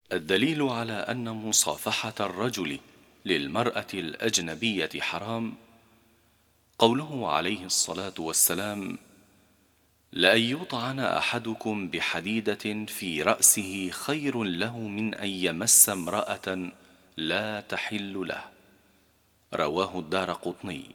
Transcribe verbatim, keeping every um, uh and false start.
الدليل على أن مصافحة الرجل للمرأة الأجنبية حرام قوله عليه الصلاة والسلام: لأن يطعن أحدكم بحديدة في رأسه خير له من أن يمس امرأة لا تحل له. رواه الدارقطني.